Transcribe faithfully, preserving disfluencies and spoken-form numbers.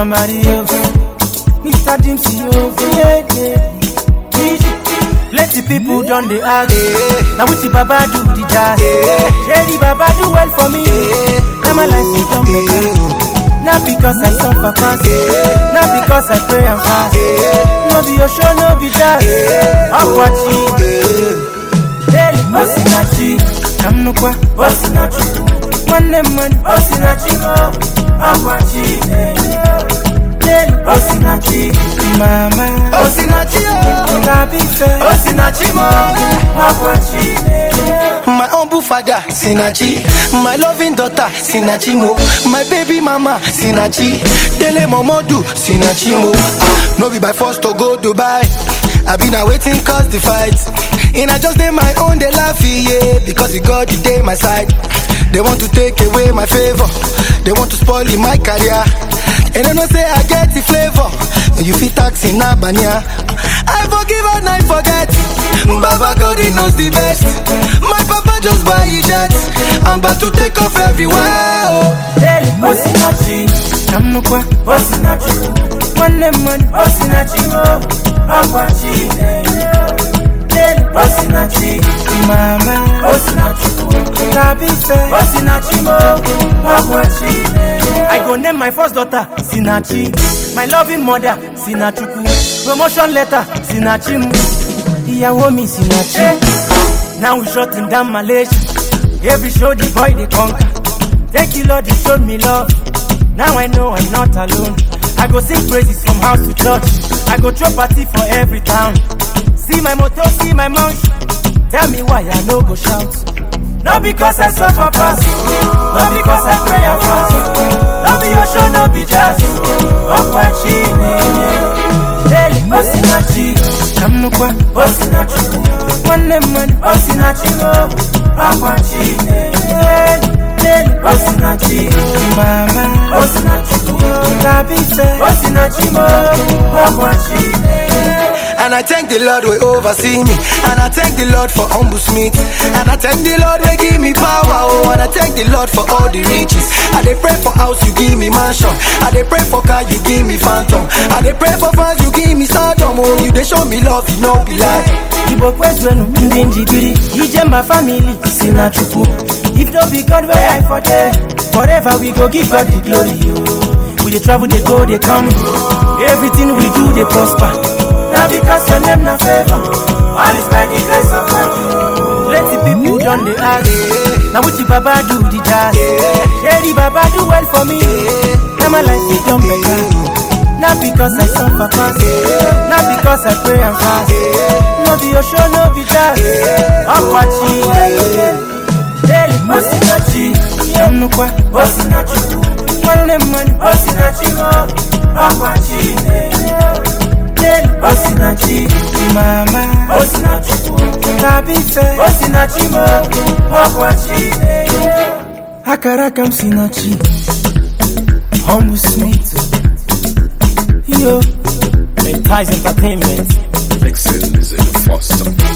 Mario, Mister Dimsy, yeah, yeah. Plenty people done the ask. Now which Baba do the jazz? Shady Baba do well for me. Now my life is done better. Not because I suffer fast, not because I pray and fast. No be your show, no be jazz. I'm watching. Hey, Osinachi, I'm no qua, Osinachi. One name man, Osinachi, I'm watching. Osinachi, mama, Osinachi, Osinachi, my humble father, Sinachi, my loving daughter, Sinachi mo, my baby mama, Sinachi, Dele Momodu, Sinachi mo. No be by force to go Dubai, I been awaiting cause the fight, and I just did my own, they laugh, yeah, because it got the day my side. They want to take away my favor, they want to spoil my career. And I know say I get the flavor. You fit tax in Abania. I forgive and I forget. Baba God, he knows the best. My papa just buy his jet. I'm about to take off everywhere. Hey, Osinachi, I'm no qua, Osinachi. One name man, Osinachi, I'm watching. Hey, Osinachi, mama, Osinachi. Osinachi, I'm watching. I go name my first daughter, Sinachi. My loving mother, Sinachuku. Promotion letter, Sinachi. Iyawo mi Sinachi. Now we shutting down Malaysia. Every show the boy they conquer. Thank you Lord, you showed me love. Now I know I'm not alone. I go sing praises from house to church. I go throw party for every town. See my motto, see my mouth. Tell me why I no go shout. Not because I suffer past, not because I pray and fast. Not be your show, not be jazz. I'm watching. Hey, Osinachi, I'm no qua, Osinachi. One name man, Osinachi, I'm watching. Hey, Osinachi, mama, Osinachi. Osinachi, I'm watching. And I thank the Lord we oversee me. And I thank the Lord for humble smith. And I thank the Lord we give me power. Oh, and I thank the Lord for all the riches. I dey pray for house, you give me mansion. I dey pray for car, you give me phantom. I dey pray for fans, you give me stardom. Oh, you dey show me love, you know be lie. Ibo kwezwenu ndinjibiri. Ije my family, Sinachuku. If no be God where I for there, forever we go give God the glory. We dey travel, they go, they come. Everything we do, they prosper. Now because your name na favor, all is by the grace of God. Plenty people done the ask. Now which Baba do the jazz? Shady Baba do well for me. Now my life is done better. Not because I suffer fast, not because I pray and fast. No be your show, no be jazz. I'm watching. Hey, Osinachi, I'm no qua, Osinachi. One name man, Osinachi, I'm watching. Osinachi, mama, Osinachi, Osinachi, Osinachi, Akarakam Sinachi, Humble Smith, yo, Ties Entertainment, Excel is a foster.